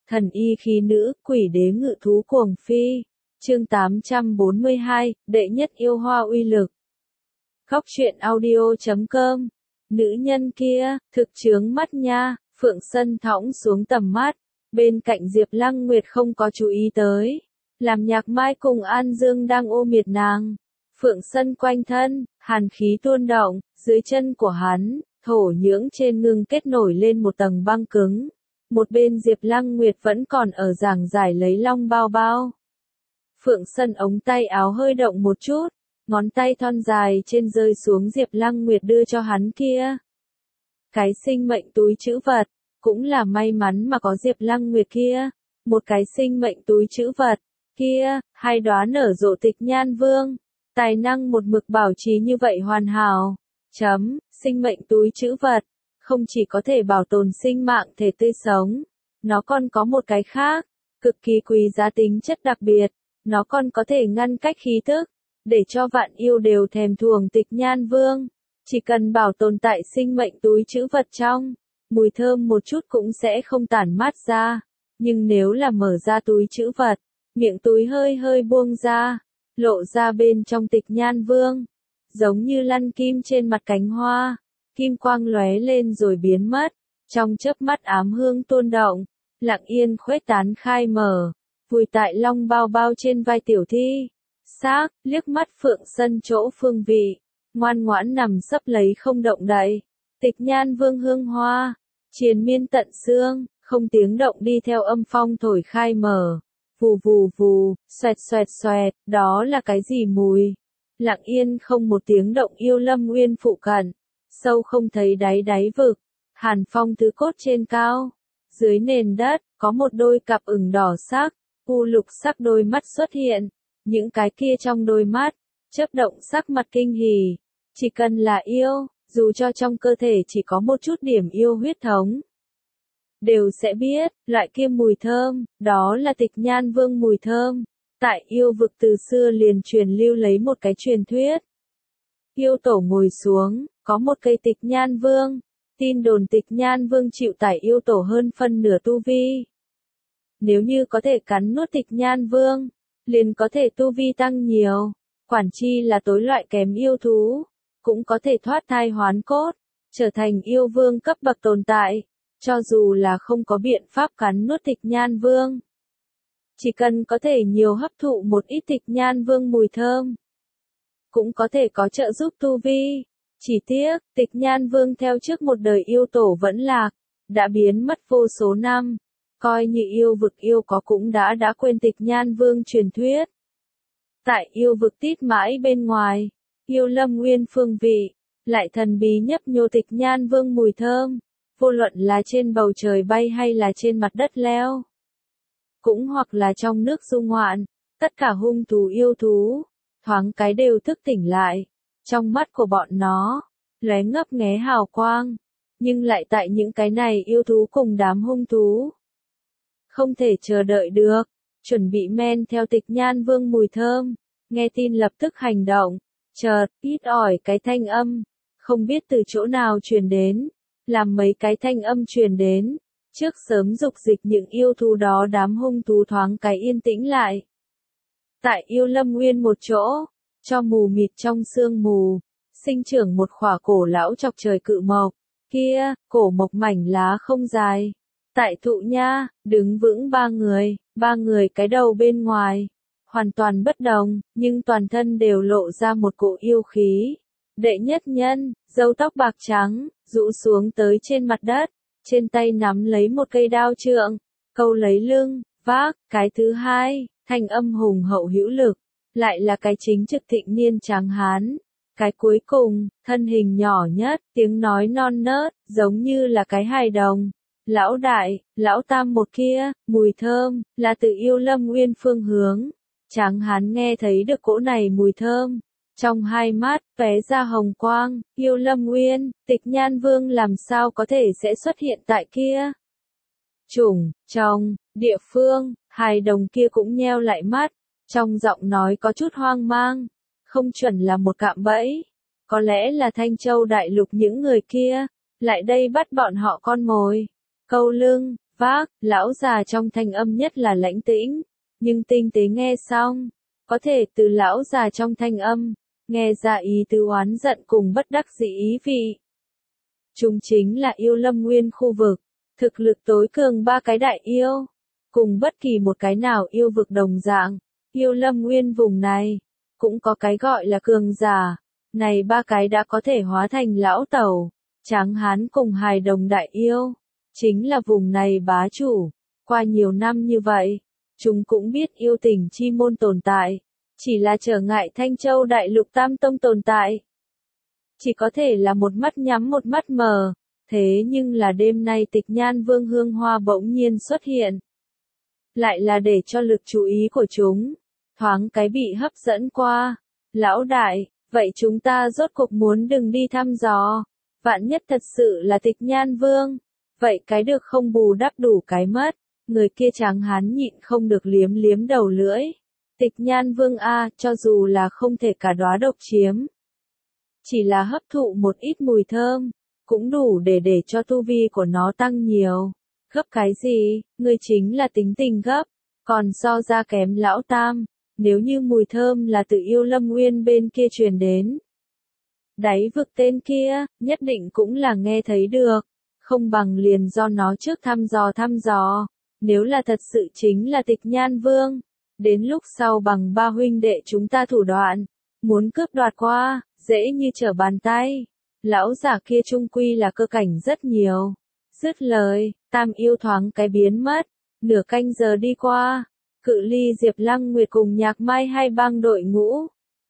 Thần y khí nữ, quỷ đế ngự thú cuồng phi. Chương 842, đệ nhất yêu hoa uy lực. Góc truyện audio.com. Nữ nhân kia, thực chướng mắt nha. Phượng Sân thõng xuống tầm mắt. Bên cạnh Diệp Lăng Nguyệt không có chú ý tới. Làm Nhạc Mai cùng An Dương đang ôm miệt nàng. Phượng Sân quanh thân, hàn khí tuôn động, dưới chân của hắn, thổ nhưỡng trên ngưng kết nổi lên một tầng băng cứng. Một bên Diệp Lăng Nguyệt vẫn còn ở giảng giải lấy long bao bao. Phượng Sân ống tay áo hơi động một chút, ngón tay thon dài trên rơi xuống Diệp Lăng Nguyệt đưa cho hắn kia. Cái sinh mệnh túi trữ vật, cũng là may mắn mà có Diệp Lăng Nguyệt kia. Một cái sinh mệnh túi trữ vật, kia, hai đóa nở rộ tịch nhan vương. Tài năng một mực bảo trì như vậy hoàn hảo. Sinh mệnh túi trữ vật, không chỉ có thể bảo tồn sinh mạng thể tươi sống, nó còn có một cái khác, cực kỳ quý giá tính chất đặc biệt, nó còn có thể ngăn cách khí thức, để cho vạn yêu đều thèm thuồng tịch nhan vương. Chỉ cần bảo tồn tại sinh mệnh túi trữ vật trong, mùi thơm một chút cũng sẽ không tản mát ra, nhưng nếu là mở ra túi trữ vật, miệng túi hơi hơi buông ra, lộ ra bên trong tịch nhan vương, giống như lăn kim trên mặt cánh hoa. Kim quang lóe lên rồi biến mất, trong chớp mắt ám hương tuôn động, lặng yên khuếch tán khai mở, vùi tại long bao bao trên vai tiểu thi. Xác, liếc mắt Phượng Sân chỗ phương vị, ngoan ngoãn nằm sấp lấy không động đậy. Tịch nhan vương hương hoa, triền miên tận xương, không tiếng động đi theo âm phong thổi khai mở. Vù vù vù, xoẹt xoẹt xoẹt, đó là cái gì mùi? Lặng yên không một tiếng động yêu lâm nguyên phụ cận. Sâu không thấy đáy đáy vực, hàn phong tứ cốt trên cao. Dưới nền đất, có một đôi cặp ửng đỏ sắc, u lục sắc đôi mắt xuất hiện. Những cái kia trong đôi mắt, chớp động sắc mặt kinh hỉ. Chỉ cần là yêu, dù cho trong cơ thể chỉ có một chút điểm yêu huyết thống, đều sẽ biết, loại kia mùi thơm, đó là tịch nhan vương mùi thơm. Tại yêu vực từ xưa liền truyền lưu lấy một cái truyền thuyết. Yêu tổ ngồi xuống, có một cây tịch nhan vương. Tin đồn tịch nhan vương chịu tải yêu tổ hơn phân nửa tu vi. Nếu như có thể cắn nuốt tịch nhan vương, liền có thể tu vi tăng nhiều. Quản chi là tối loại kém yêu thú, cũng có thể thoát thai hoán cốt, trở thành yêu vương cấp bậc tồn tại. Cho dù là không có biện pháp cắn nuốt tịch nhan vương, chỉ cần có thể nhiều hấp thụ một ít tịch nhan vương mùi thơm, cũng có thể có trợ giúp tu vi. Chỉ tiếc, tịch nhan vương theo trước một đời yêu tổ vẫn lạc, đã biến mất vô số năm, coi như yêu vực yêu có cũng đã quên tịch nhan vương truyền thuyết. Tại yêu vực tít mãi bên ngoài, yêu lâm nguyên phương vị, lại thần bí nhấp nhô tịch nhan vương mùi thơm, vô luận là trên bầu trời bay hay là trên mặt đất leo, cũng hoặc là trong nước du ngoạn, tất cả hung thú yêu thú, thoáng cái đều thức tỉnh lại. Trong mắt của bọn nó, lóe ngấp nghé hào quang, nhưng lại tại những cái này yêu thú cùng đám hung thú. Không thể chờ đợi được, chuẩn bị men theo tịch nhan vương mùi thơm, nghe tin lập tức hành động, chợt, ít ỏi cái thanh âm, không biết từ chỗ nào truyền đến, làm mấy cái thanh âm truyền đến, trước sớm dục dịch những yêu thú đó đám hung thú thoáng cái yên tĩnh lại. Tại yêu lâm nguyên một chỗ, cho mù mịt trong sương mù, sinh trưởng một khỏa cổ lão chọc trời cự mộc, kia, cổ mộc mảnh lá không dài. Tại thụ nha, đứng vững ba người cái đầu bên ngoài, hoàn toàn bất đồng, nhưng toàn thân đều lộ ra một cỗ yêu khí. Đệ nhất nhân, râu tóc bạc trắng, rũ xuống tới trên mặt đất, trên tay nắm lấy một cây đao trượng, câu lấy lưng, vác. Cái thứ hai, thanh âm hùng hậu hữu lực, lại là cái chính trực thịnh niên tráng hán. Cái cuối cùng, thân hình nhỏ nhất, tiếng nói non nớt, giống như là cái hài đồng. Lão đại, lão tam một kia, mùi thơm, là từ yêu lâm nguyên phương hướng. Tráng hán nghe thấy được cỗ này mùi thơm, trong hai mắt, tóe ra hồng quang. Yêu lâm nguyên, tịch nhan vương làm sao có thể sẽ xuất hiện tại kia? Trong địa phương, hài đồng kia cũng nheo lại mắt, trong giọng nói có chút hoang mang, không chuẩn là một cạm bẫy, có lẽ là Thanh Châu đại lục những người kia, lại đây bắt bọn họ con mồi, câu lưng, Vác, lão già trong thanh âm nhất là lãnh tĩnh, nhưng tinh tế nghe xong, có thể từ lão già trong thanh âm, nghe ra ý tứ oán giận cùng bất đắc dĩ ý vị. Chúng chính là yêu Lâm Nguyên khu vực, thực lực tối cường ba cái đại yêu, cùng bất kỳ một cái nào yêu vực đồng dạng, yêu Lâm Nguyên vùng này, cũng có cái gọi là cường giả, này ba cái đã có thể hóa thành lão tẩu, tráng hán cùng hài đồng đại yêu, chính là vùng này bá chủ. Qua nhiều năm như vậy, chúng cũng biết yêu tình chi môn tồn tại, chỉ là trở ngại Thanh Châu Đại Lục Tam Tông tồn tại. Chỉ có thể là một mắt nhắm một mắt mờ, thế nhưng là đêm nay Tịch Nhan Vương hương hoa bỗng nhiên xuất hiện. Lại là để cho lực chú ý của chúng, thoáng cái bị hấp dẫn qua. Lão đại, vậy chúng ta rốt cuộc muốn đừng đi thăm dò, vạn nhất thật sự là Tịch Nhan Vương, vậy cái được không bù đắp đủ cái mất. Người kia tráng hán nhịn không được liếm liếm đầu lưỡi. Tịch Nhan Vương a, cho dù là không thể cả đóa độc chiếm, chỉ là hấp thụ một ít mùi thơm, cũng đủ để cho tu vi của nó tăng nhiều. Gấp cái gì, ngươi chính là tính tình gấp, còn so ra kém lão tam, nếu như mùi thơm là từ yêu Lâm Nguyên bên kia truyền đến. Đáy vực tên kia, nhất định cũng là nghe thấy được, không bằng liền do nó trước thăm dò, nếu là thật sự chính là Tịch Nhan Vương, đến lúc sau bằng ba huynh đệ chúng ta thủ đoạn, muốn cướp đoạt qua, dễ như trở bàn tay. Lão giả kia trung quy là cơ cảnh rất nhiều. Dứt lời, tam yêu thoáng cái biến mất, nửa canh giờ đi qua, cự ly Diệp Lăng Nguyệt cùng Nhạc Mai hai bang đội ngũ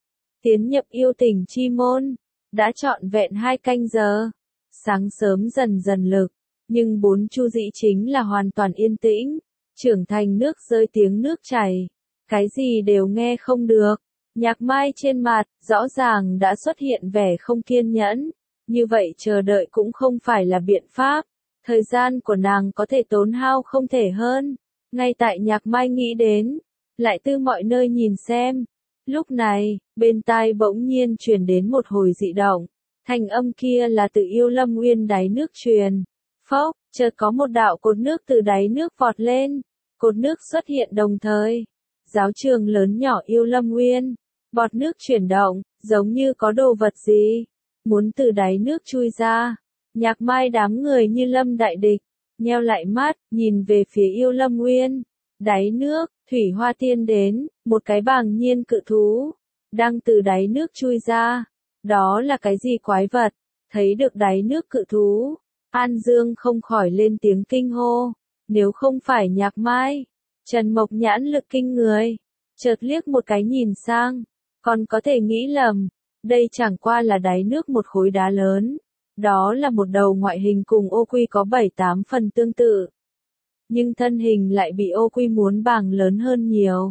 tiến nhập yêu tình chi môn, đã trọn vẹn 2 canh giờ. Sáng sớm dần dần lực, nhưng bốn chu dĩ chính là hoàn toàn yên tĩnh, trưởng thành nước rơi tiếng nước chảy, cái gì đều nghe không được. Nhạc Mai trên mặt, rõ ràng đã xuất hiện vẻ không kiên nhẫn, như vậy chờ đợi cũng không phải là biện pháp, thời gian của nàng có thể tốn hao không thể hơn. Ngay tại Nhạc Mai nghĩ đến, lại từ mọi nơi nhìn xem. Lúc này, bên tai bỗng nhiên truyền đến một hồi dị động, thanh âm kia là từ yêu Lâm Nguyên đáy nước truyền. Phốc, chợt có một đạo cột nước từ đáy nước vọt lên, cột nước xuất hiện đồng thời. Giáo trường lớn nhỏ yêu Lâm Nguyên, bọt nước chuyển động, giống như có đồ vật gì, muốn từ đáy nước chui ra. Nhạc Mai đám người như lâm đại địch, nheo lại mắt, nhìn về phía yêu Lâm Nguyên. Đáy nước, Thủy Hoa Tiên đến, một cái bàng nhiên cự thú, đang từ đáy nước chui ra. Đó là cái gì quái vật? Thấy được đáy nước cự thú, An Dương không khỏi lên tiếng kinh hô. Nếu không phải Nhạc Mai, Trần Mộc nhãn lực kinh người, chợt liếc một cái nhìn sang, còn có thể nghĩ lầm, đây chẳng qua là đáy nước một khối đá lớn. Đó là một đầu ngoại hình cùng ô quy có 7-8 phần tương tự. Nhưng thân hình lại bị ô quy muốn bàng lớn hơn nhiều.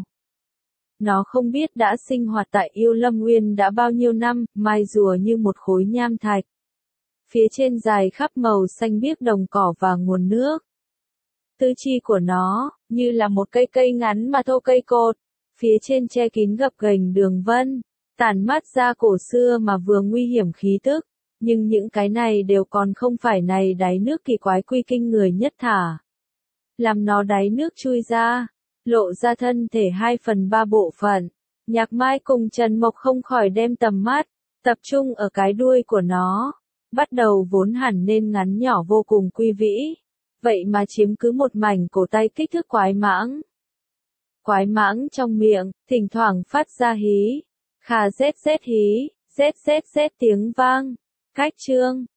Nó không biết đã sinh hoạt tại yêu Lâm Nguyên đã bao nhiêu năm, mai rùa như một khối nham thạch. Phía trên dài khắp màu xanh biếc đồng cỏ và nguồn nước. Tứ chi của nó, như là một cây ngắn mà thô cây cột, phía trên che kín gập ghềnh đường vân, tản mát ra cổ xưa mà vừa nguy hiểm khí tức. Nhưng những cái này đều còn không phải này đáy nước kỳ quái quy kinh người nhất thả. Làm nó đáy nước chui ra, lộ ra thân thể 2/3 bộ phận. Nhạc Mai cùng Trần Mộc không khỏi đem tầm mắt, tập trung ở cái đuôi của nó. Bắt đầu vốn hẳn nên ngắn nhỏ vô cùng quy vĩ. Vậy mà chiếm cứ một mảnh cổ tay kích thước quái mãng. Quái mãng trong miệng, thỉnh thoảng phát ra hí. Khà rết hí, rết tiếng vang. Cách chương